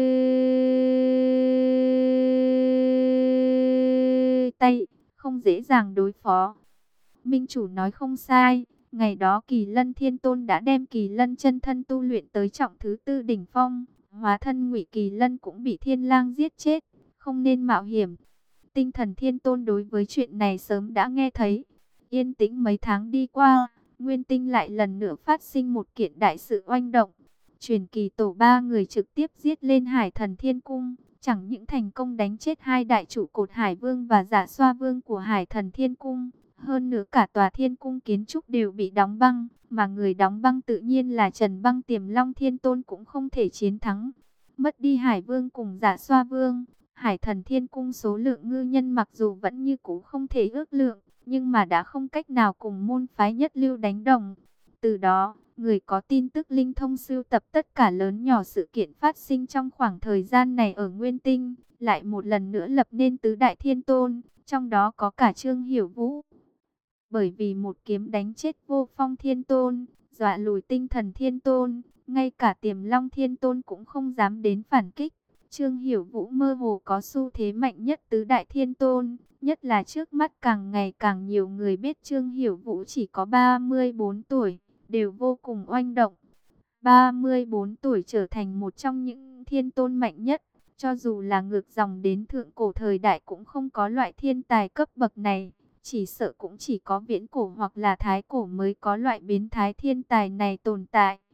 tay, không dễ dàng đối phó. Minh chủ nói không sai, ngày đó Kỳ Lân Thiên Tôn đã đem Kỳ Lân chân thân tu luyện tới trọng thứ tư đỉnh phong, hóa thân Ngụy Kỳ Lân cũng bị Thiên Lang giết chết, không nên mạo hiểm. Tinh Thần Thiên Tôn đối với chuyện này sớm đã nghe thấy. Yên tĩnh mấy tháng đi qua, Nguyên Tinh lại lần nữa phát sinh một kiện đại sự oanh động. Truyền kỳ tổ ba người trực tiếp giết lên Hải Thần Thiên Cung, chẳng những thành công đánh chết hai đại trụ cột Hải Vương và Dạ Xoa Vương của Hải Thần Thiên Cung, hơn nữa cả tòa Thiên Cung kiến trúc đều bị đóng băng, mà người đóng băng tự nhiên là Trần Băng. Tiềm Long Thiên Tôn cũng không thể chiến thắng. Mất đi Hải Vương cùng Dạ Xoa Vương, Hải Thần Thiên Cung số lượng ngư nhân mặc dù vẫn như cũ không thể ước lượng, nhưng mà đã không cách nào cùng môn phái nhất lưu đánh đồng. Từ đó, người có tin tức linh thông sưu tập tất cả lớn nhỏ sự kiện phát sinh trong khoảng thời gian này ở Nguyên Tinh, lại một lần nữa lập nên tứ đại thiên tôn, trong đó có cả Trương Hiểu Vũ. Bởi vì một kiếm đánh chết Vô Phong Thiên Tôn, dọa lùi Tinh Thần Thiên Tôn, ngay cả Tiềm Long Thiên Tôn cũng không dám đến phản kích. Trương Hiểu Vũ mơ hồ có xu thế mạnh nhất tứ đại thiên tôn, nhất là trước mắt càng ngày càng nhiều người biết Trương Hiểu Vũ chỉ có ba mươi bốn tuổi, đều vô cùng oanh động. ba mươi bốn tuổi trở thành một trong những thiên tôn mạnh nhất, cho dù là ngược dòng đến thượng cổ thời đại cũng không có loại thiên tài cấp bậc này, chỉ sợ cũng chỉ có viễn cổ hoặc là thái cổ mới có loại biến thái thiên tài này tồn tại.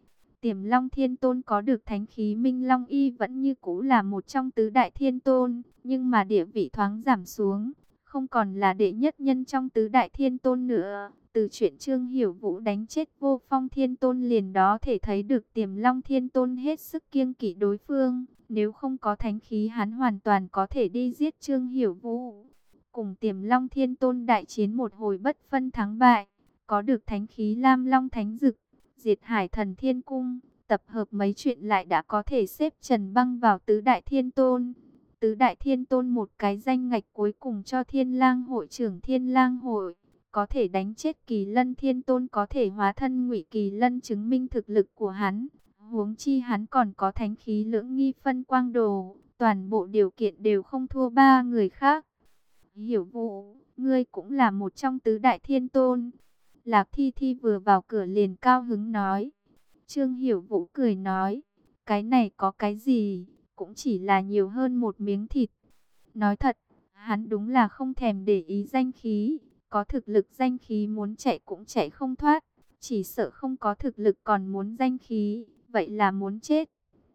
Tiềm Long Thiên Tôn có được thánh khí Minh Long Y vẫn như cũ là một trong tứ đại thiên tôn, nhưng mà địa vị thoáng giảm xuống, không còn là đệ nhất nhân trong tứ đại thiên tôn nữa. Từ chuyện Trương Hiểu Vũ đánh chết Vô Phong Thiên Tôn liền đó thể thấy được Tiềm Long Thiên Tôn hết sức kiêng kỵ đối phương, nếu không có thánh khí hắn hoàn toàn có thể đi giết Trương Hiểu Vũ. Cùng Tiềm Long Thiên Tôn đại chiến một hồi bất phân thắng bại, có được thánh khí Lam Long Thánh Dực, diệt Hải Thần Thiên Cung, tập hợp mấy chuyện lại đã có thể xếp Trần Băng vào tứ đại thiên tôn. Tứ đại thiên tôn một cái danh ngạch cuối cùng cho Thiên Lang hội trưởng Thiên Lang hội, có thể đánh chết Kỳ Lân Thiên Tôn, có thể hóa thân Ngụy Kỳ Lân, chứng minh thực lực của hắn. Huống chi hắn còn có thánh khí Lưỡng Nghi Phân Quang Đồ, toàn bộ điều kiện đều không thua ba người khác. Hiểu Vũ, ngươi cũng là một trong tứ đại thiên tôn. Lạc Thi Thi vừa vào cửa liền cao hứng nói. Trương Hiểu Vũ cười nói, cái này có cái gì, cũng chỉ là nhiều hơn một miếng thịt. Nói thật, hắn đúng là không thèm để ý danh khí, có thực lực danh khí muốn chạy cũng chạy không thoát, chỉ sợ không có thực lực còn muốn danh khí, vậy là muốn chết.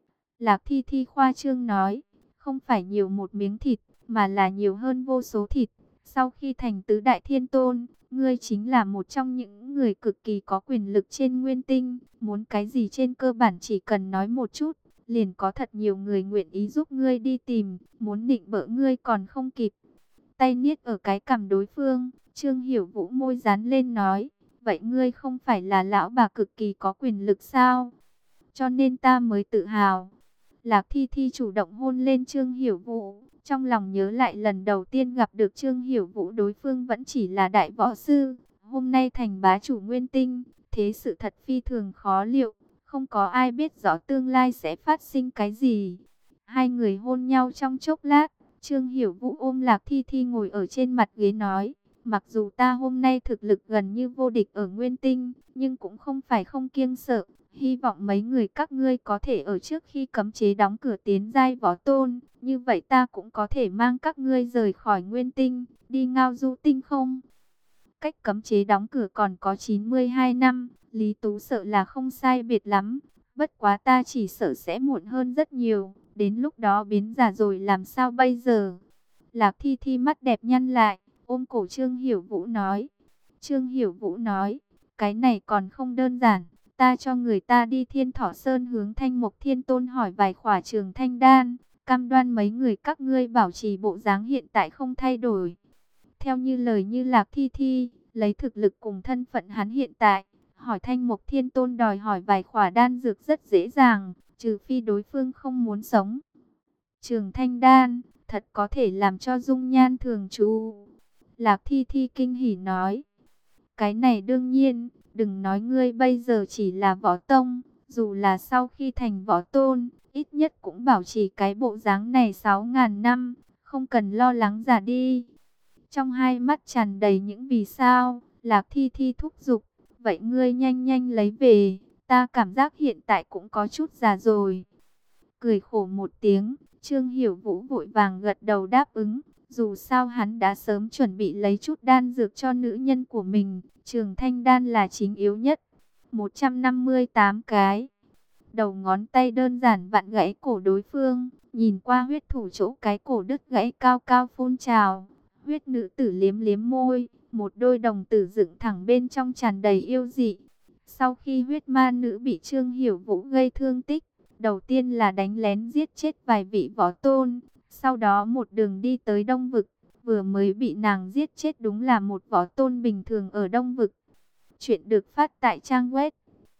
Lạc Thi Thi khoa trương nói, không phải nhiều một miếng thịt, mà là nhiều hơn vô số thịt. Sau khi thành tứ đại thiên tôn, ngươi chính là một trong những người cực kỳ có quyền lực trên nguyên tinh. Muốn cái gì trên cơ bản chỉ cần nói một chút, liền có thật nhiều người nguyện ý giúp ngươi đi tìm. Muốn định bỡ ngươi còn không kịp. Tay niết ở cái cằm đối phương, Trương Hiểu Vũ môi dán lên nói, vậy ngươi không phải là lão bà cực kỳ có quyền lực sao? Cho nên ta mới tự hào. Lạc Thi Thi chủ động hôn lên Trương Hiểu Vũ, trong lòng nhớ lại lần đầu tiên gặp được Trương Hiểu Vũ, đối phương vẫn chỉ là đại võ sư, hôm nay thành bá chủ nguyên tinh, thế sự thật phi thường khó liệu, không có ai biết rõ tương lai sẽ phát sinh cái gì. Hai người hôn nhau trong chốc lát, Trương Hiểu Vũ ôm Lạc Thi Thi ngồi ở trên mặt ghế nói, mặc dù ta hôm nay thực lực gần như vô địch ở nguyên tinh, nhưng cũng không phải không kiêng sợ. Hy vọng mấy người các ngươi có thể ở trước khi cấm chế đóng cửa tiến giai võ tôn, như vậy ta cũng có thể mang các ngươi rời khỏi nguyên tinh, đi ngao du tinh không. Cách cấm chế đóng cửa còn có chín mươi hai năm, Lý Tú sợ là không sai biệt lắm, bất quá ta chỉ sợ sẽ muộn hơn rất nhiều, đến lúc đó biến già rồi làm sao bây giờ. Lạc Thi Thi mắt đẹp nhăn lại, ôm cổ Trương Hiểu Vũ nói. Trương Hiểu Vũ nói, cái này còn không đơn giản. Ta cho người ta đi Thiên Thọ Sơn hướng Thanh Mộc Thiên Tôn hỏi vài khỏa Trường Thanh Đan, cam đoan mấy người các ngươi bảo trì bộ dáng hiện tại không thay đổi. Theo như lời như Lạc Thi Thi, lấy thực lực cùng thân phận hắn hiện tại, hỏi Thanh Mộc Thiên Tôn đòi hỏi vài khỏa đan dược rất dễ dàng, trừ phi đối phương không muốn sống. Trường Thanh Đan, thật có thể làm cho dung nhan thường trụ. Lạc Thi Thi kinh hỉ nói, cái này đương nhiên. Đừng nói ngươi bây giờ chỉ là võ tông, dù là sau khi thành võ tôn, ít nhất cũng bảo trì cái bộ dáng này sáu ngàn năm, không cần lo lắng già đi. Trong hai mắt tràn đầy những vì sao, Lạc Thi Thi thúc giục, vậy ngươi nhanh nhanh lấy về, ta cảm giác hiện tại cũng có chút già rồi. Cười khổ một tiếng, Trương Hiểu Vũ vội vàng gật đầu đáp ứng. Dù sao hắn đã sớm chuẩn bị lấy chút đan dược cho nữ nhân của mình, Trường Thanh Đan là chính yếu nhất. một trăm năm mươi tám cái. Đầu ngón tay đơn giản vặn gãy cổ đối phương, nhìn qua huyết thủ chỗ cái cổ đứt gãy cao cao phun trào. Huyết nữ tử liếm liếm môi, một đôi đồng tử dựng thẳng bên trong tràn đầy yêu dị. Sau khi huyết ma nữ bị Trương Hiểu Vũ gây thương tích, đầu tiên là đánh lén giết chết vài vị võ tôn. Sau đó một đường đi tới Đông Vực, vừa mới bị nàng giết chết đúng là một võ tôn bình thường ở Đông Vực. Chuyện được phát tại trang web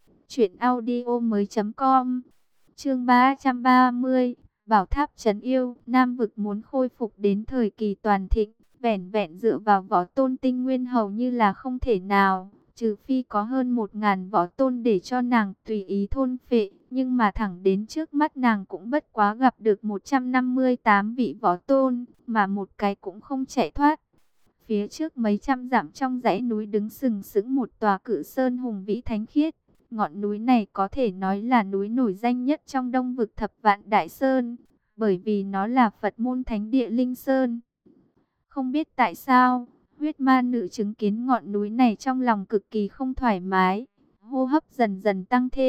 truyệnaudiomoi.com. Chương ba trăm ba mươi, Bảo Tháp trấn yêu. Nam Vực muốn khôi phục đến thời kỳ toàn thịnh, vẻn vẹn dựa vào võ tôn tinh nguyên hầu như là không thể nào, trừ phi có hơn một ngàn võ tôn để cho nàng tùy ý thôn phệ. Nhưng mà thẳng đến trước mắt nàng cũng bất quá gặp được một trăm năm mươi tám vị võ tôn, mà một cái cũng không chạy thoát. Phía trước mấy trăm dặm trong dãy núi đứng sừng sững một tòa cự sơn hùng vĩ thánh khiết. Ngọn núi này có thể nói là núi nổi danh nhất trong Đông Vực Thập Vạn Đại Sơn, bởi vì nó là Phật môn thánh địa Linh Sơn. Không biết tại sao, huyết ma nữ chứng kiến ngọn núi này trong lòng cực kỳ không thoải mái, hô hấp dần dần tăng thêm.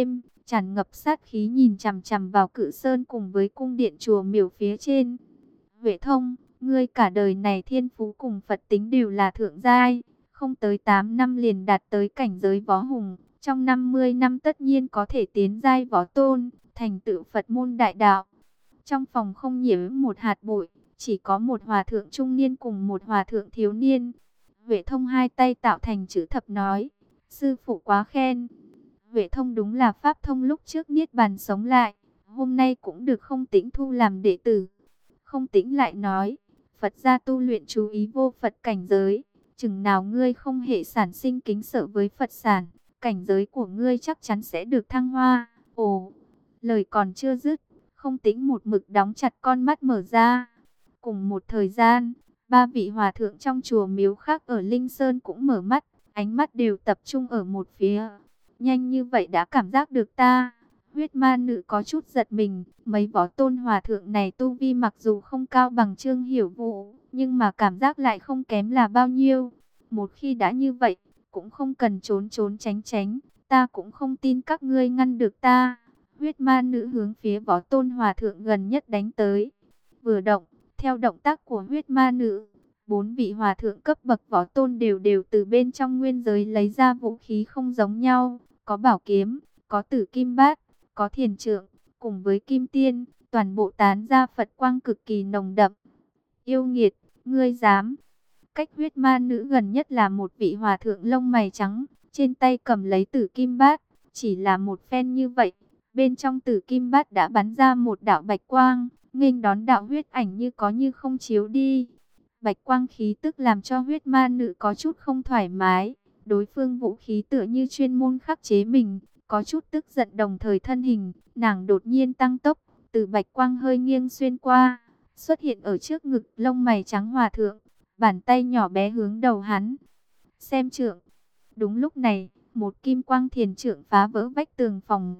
tràn ngập sát khí nhìn chằm chằm vào Cự Sơn cùng với cung điện chùa miểu phía trên. Huệ Thông, ngươi cả đời này thiên phú cùng Phật tính đều là thượng giai, không tới tám năm liền đạt tới cảnh giới võ hùng, trong năm mươi năm tất nhiên có thể tiến giai võ tôn, thành tựu Phật môn đại đạo. Trong phòng không nhiễm một hạt bụi, chỉ có một hòa thượng trung niên cùng một hòa thượng thiếu niên. Huệ Thông hai tay tạo thành chữ thập nói, sư phụ quá khen. Huệ Thông đúng là pháp thông lúc trước niết bàn sống lại, hôm nay cũng được Không Tĩnh thu làm đệ tử. Không Tĩnh lại nói, Phật gia tu luyện chú ý vô Phật cảnh giới, chừng nào ngươi không hệ sản sinh kính sợ với Phật sản, cảnh giới của ngươi chắc chắn sẽ được thăng hoa. Ồ, lời còn chưa dứt, Không Tĩnh một mực đóng chặt con mắt mở ra. Cùng một thời gian, ba vị hòa thượng trong chùa miếu khác ở Linh Sơn cũng mở mắt, ánh mắt đều tập trung ở một phía. Nhanh như vậy đã cảm giác được ta. Huyết ma nữ có chút giật mình, mấy võ tôn hòa thượng này tu vi mặc dù không cao bằng Trương Hiểu Vũ, nhưng mà cảm giác lại không kém là bao nhiêu. Một khi đã như vậy, cũng không cần trốn trốn tránh tránh, ta cũng không tin các ngươi ngăn được ta. Huyết ma nữ hướng phía võ tôn hòa thượng gần nhất đánh tới. Vừa động, theo động tác của huyết ma nữ, bốn vị hòa thượng cấp bậc võ tôn đều đều từ bên trong nguyên giới lấy ra vũ khí không giống nhau, có bảo kiếm, có tử kim bát, có thiền trượng, cùng với kim tiên, toàn bộ tán ra Phật quang cực kỳ nồng đậm. Yêu nghiệt, ngươi dám? Cách huyết ma nữ gần nhất là một vị hòa thượng lông mày trắng, trên tay cầm lấy tử kim bát, chỉ là một phen như vậy, bên trong tử kim bát đã bắn ra một đạo bạch quang, nghênh đón đạo huyết ảnh như có như không chiếu đi. Bạch quang khí tức làm cho huyết ma nữ có chút không thoải mái, đối phương vũ khí tựa như chuyên môn khắc chế mình, có chút tức giận, đồng thời thân hình, nàng đột nhiên tăng tốc, từ bạch quang hơi nghiêng xuyên qua, xuất hiện ở trước ngực lông mày trắng hòa thượng, bàn tay nhỏ bé hướng đầu hắn. Xem trượng. Đúng lúc này, một kim quang thiền trượng phá vỡ vách tường phòng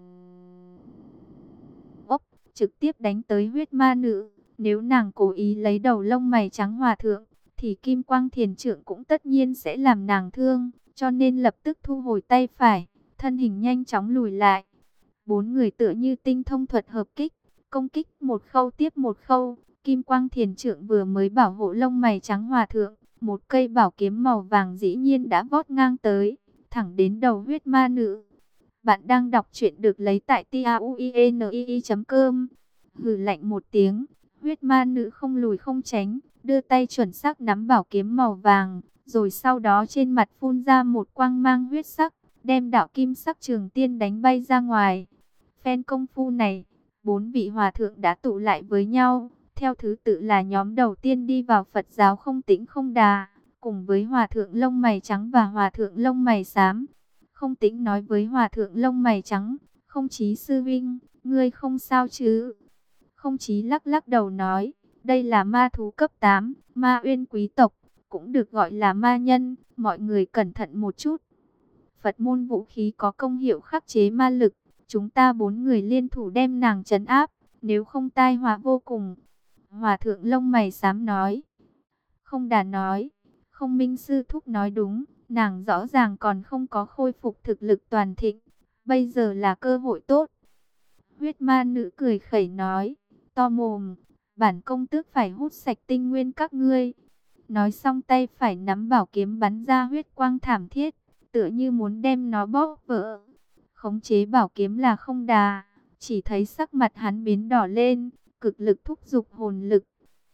ốc, trực tiếp đánh tới huyết ma nữ. Nếu nàng cố ý lấy đầu lông mày trắng hòa thượng, thì kim quang thiền trượng cũng tất nhiên sẽ làm nàng thương, cho nên lập tức thu hồi tay phải, thân hình nhanh chóng lùi lại. Bốn người tựa như tinh thông thuật hợp kích, công kích một khâu tiếp một khâu. Kim quang thiền trượng vừa mới bảo hộ lông mày trắng hòa thượng, một cây bảo kiếm màu vàng dĩ nhiên đã vót ngang tới, thẳng đến đầu huyết ma nữ. Bạn đang đọc truyện được lấy tại tauinii chấm com. Hừ lạnh một tiếng, huyết ma nữ không lùi không tránh, đưa tay chuẩn xác nắm bảo kiếm màu vàng, rồi sau đó trên mặt phun ra một quang mang huyết sắc, đem đạo kim sắc trường tiên đánh bay ra ngoài. Phen công phu này, bốn vị hòa thượng đã tụ lại với nhau, theo thứ tự là nhóm đầu tiên đi vào Phật giáo Không Tĩnh Không Đà, cùng với hòa thượng lông mày trắng và hòa thượng lông mày xám. Không Tĩnh nói với hòa thượng lông mày trắng, Không Chí sư vinh, ngươi không sao chứ? Không Chí lắc lắc đầu nói, đây là ma thú cấp tám, ma uyên quý tộc, cũng được gọi là ma nhân, mọi người cẩn thận một chút. Phật môn vũ khí có công hiệu khắc chế ma lực, chúng ta bốn người liên thủ đem nàng trấn áp, nếu không tai họa vô cùng. Hòa thượng lông mày xám nói. Không Đà nói, Không Minh sư thúc nói đúng, nàng rõ ràng còn không có khôi phục thực lực toàn thịnh, bây giờ là cơ hội tốt. Huyết ma nữ cười khẩy nói, to mồm, bản công tước phải hút sạch tinh nguyên các ngươi. Nói xong tay phải nắm bảo kiếm bắn ra huyết quang thảm thiết, tựa như muốn đem nó bóp vỡ. Khống chế bảo kiếm là Không Đà, chỉ thấy sắc mặt hắn biến đỏ lên, cực lực thúc giục hồn lực.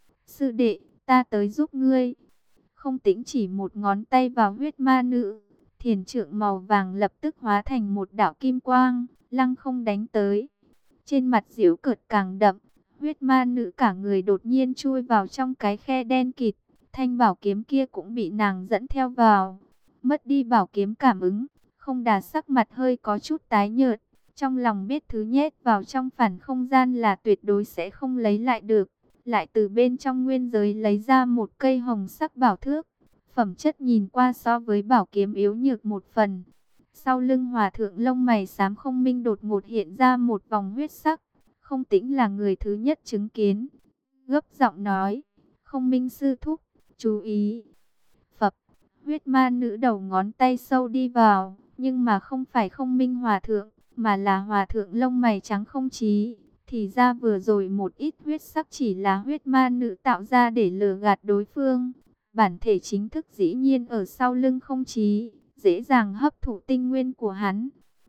Sư đệ, ta tới giúp ngươi. Không Tĩnh chỉ một ngón tay vào huyết ma nữ, thiền trượng màu vàng lập tức hóa thành một đạo kim quang, lăng không đánh tới. Trên mặt giễu cợt càng đậm, huyết ma nữ cả người đột nhiên chui vào trong cái khe đen kịt, thanh bảo kiếm kia cũng bị nàng dẫn theo vào. Mất đi bảo kiếm cảm ứng, Không Đà sắc mặt hơi có chút tái nhợt, trong lòng biết thứ nhét vào trong phản không gian là tuyệt đối sẽ không lấy lại được. Lại từ bên trong nguyên giới lấy ra một cây hồng sắc bảo thước, phẩm chất nhìn qua so với bảo kiếm yếu nhược một phần. Sau lưng hòa thượng lông mày xám Không Minh đột ngột hiện ra một vòng huyết sắc, Không Tĩnh là người thứ nhất chứng kiến, gấp giọng nói, Không Minh sư thúc, chú ý. Phập, huyết ma nữ đầu ngón tay sâu đi vào, nhưng mà không phải Không Minh hòa thượng, mà là hòa thượng lông mày trắng không chí. Thì ra vừa rồi một ít huyết sắc chỉ là huyết ma nữ tạo ra để lừa gạt đối phương. Bản thể chính thức dĩ nhiên ở sau lưng không chí, dễ dàng hấp thụ tinh nguyên của hắn.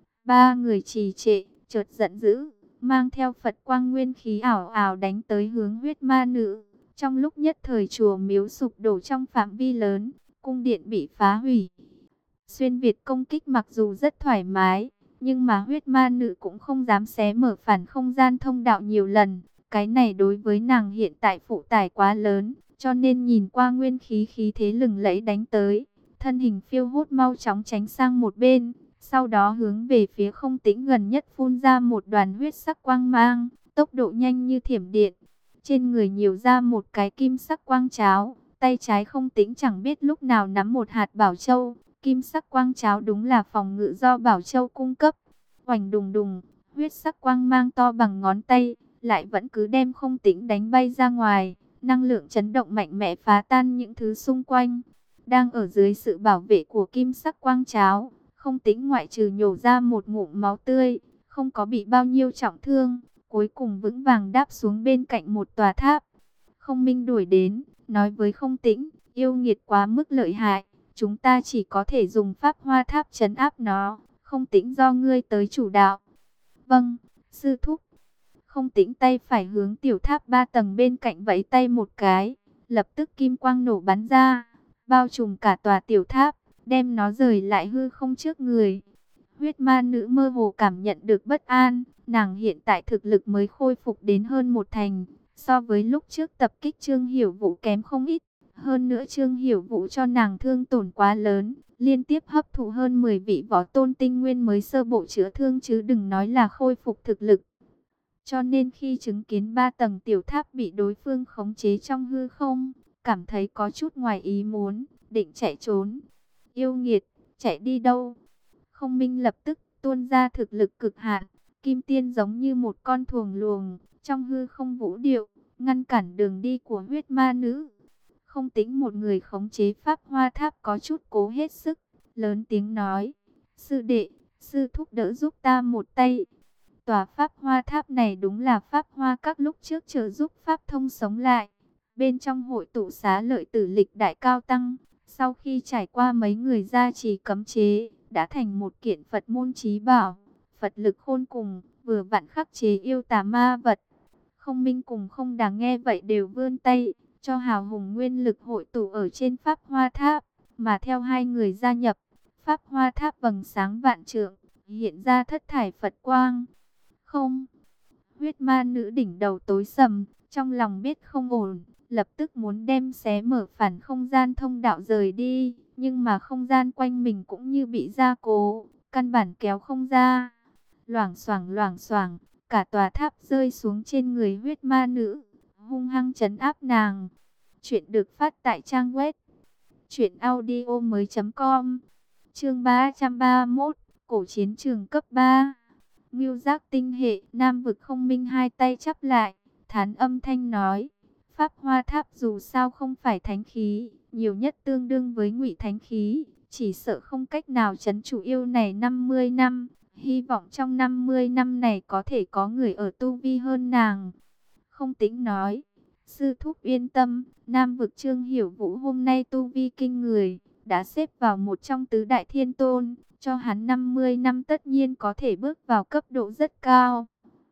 Ba người trì trệ, chợt giận dữ, mang theo Phật quang nguyên khí ảo ảo đánh tới hướng huyết ma nữ. Trong lúc nhất thời chùa miếu sụp đổ trong phạm vi lớn, cung điện bị phá hủy. Xuyên Việt công kích mặc dù rất thoải mái, nhưng mà huyết ma nữ cũng không dám xé mở phản không gian thông đạo nhiều lần. Cái này đối với nàng hiện tại phụ tải quá lớn, cho nên nhìn qua nguyên khí khí thế lừng lẫy đánh tới. Thân hình phiêu hốt mau chóng tránh sang một bên, sau đó hướng về phía không tĩnh gần nhất phun ra một đoàn huyết sắc quang mang, tốc độ nhanh như thiểm điện. Trên người nhiều ra một cái kim sắc quang cháo, tay trái không tĩnh chẳng biết lúc nào nắm một hạt bảo châu. Kim sắc quang cháo đúng là phòng ngự do Bảo Châu cung cấp. Oành đùng đùng, huyết sắc quang mang to bằng ngón tay, lại vẫn cứ đem không tĩnh đánh bay ra ngoài. Năng lượng chấn động mạnh mẽ phá tan những thứ xung quanh. Đang ở dưới sự bảo vệ của kim sắc quang cháo, không tĩnh ngoại trừ nhổ ra một ngụm máu tươi, không có bị bao nhiêu trọng thương. Cuối cùng vững vàng đáp xuống bên cạnh một tòa tháp. Không Minh đuổi đến, nói với không tĩnh, yêu nghiệt quá mức lợi hại. Chúng ta chỉ có thể dùng pháp hoa tháp trấn áp nó, không tĩnh do ngươi tới chủ đạo. Vâng, sư thúc. Không tĩnh tay phải hướng tiểu tháp ba tầng bên cạnh vẫy tay một cái, lập tức kim quang nổ bắn ra, bao trùm cả tòa tiểu tháp, đem nó rời lại hư không trước người. Huyết ma nữ mơ hồ cảm nhận được bất an, nàng hiện tại thực lực mới khôi phục đến hơn một thành, so với lúc trước tập kích Trương Hiểu Vũ kém không ít. Hơn nữa Trương Hiểu Vũ cho nàng thương tổn quá lớn, liên tiếp hấp thụ hơn mười vị võ tôn tinh nguyên mới sơ bộ chữa thương chứ đừng nói là khôi phục thực lực. Cho nên khi chứng kiến ba tầng tiểu tháp bị đối phương khống chế trong hư không, cảm thấy có chút ngoài ý muốn, định chạy trốn. Yêu nghiệt, chạy đi đâu? Không Minh lập tức tuôn ra thực lực cực hạn, kim tiên giống như một con thuồng luồng, trong hư không vũ điệu, ngăn cản đường đi của huyết ma nữ. Không tính một người khống chế pháp hoa tháp có chút cố hết sức, lớn tiếng nói, sư đệ, sư thúc đỡ giúp ta một tay. Tòa pháp hoa tháp này đúng là pháp hoa các lúc trước trợ giúp pháp thông sống lại. Bên trong hội tụ xá lợi tử lịch đại cao tăng, sau khi trải qua mấy người gia trì cấm chế, đã thành một kiện Phật môn chí bảo. Phật lực khôn cùng, vừa vặn khắc chế yêu tà ma vật. Không Minh cùng Không Đằng nghe vậy đều vươn tay, cho hào hùng nguyên lực hội tụ ở trên pháp hoa tháp, mà theo hai người gia nhập, pháp hoa tháp vầng sáng vạn trượng, hiện ra thất thải Phật quang. Không, huyết ma nữ đỉnh đầu tối sầm, trong lòng biết không ổn, lập tức muốn đem xé mở phản không gian thông đạo rời đi, nhưng mà không gian quanh mình cũng như bị gia cố, căn bản kéo không ra. Loảng xoảng loảng xoảng, cả tòa tháp rơi xuống trên người huyết ma nữ, hung hăng trấn áp nàng. Chuyện được phát tại trang web truyện audio mới chấm com. Chương ba trăm ba mươi mốt, cổ chiến trường cấp ba. Ngưu Giác tinh hệ, Nam vực Không Minh hai tay chắp lại, thán âm thanh nói, pháp hoa tháp dù sao không phải thánh khí, nhiều nhất tương đương với ngụy thánh khí, chỉ sợ không cách nào trấn chủ yêu này năm mươi năm, hy vọng trong năm mươi năm này có thể có người ở tu vi hơn nàng. Không Tĩnh nói, sư thúc yên tâm, Nam vực Trương Hiểu Vũ hôm nay tu vi kinh người, đã xếp vào một trong tứ đại thiên tôn, cho hắn năm mươi năm tất nhiên có thể bước vào cấp độ rất cao.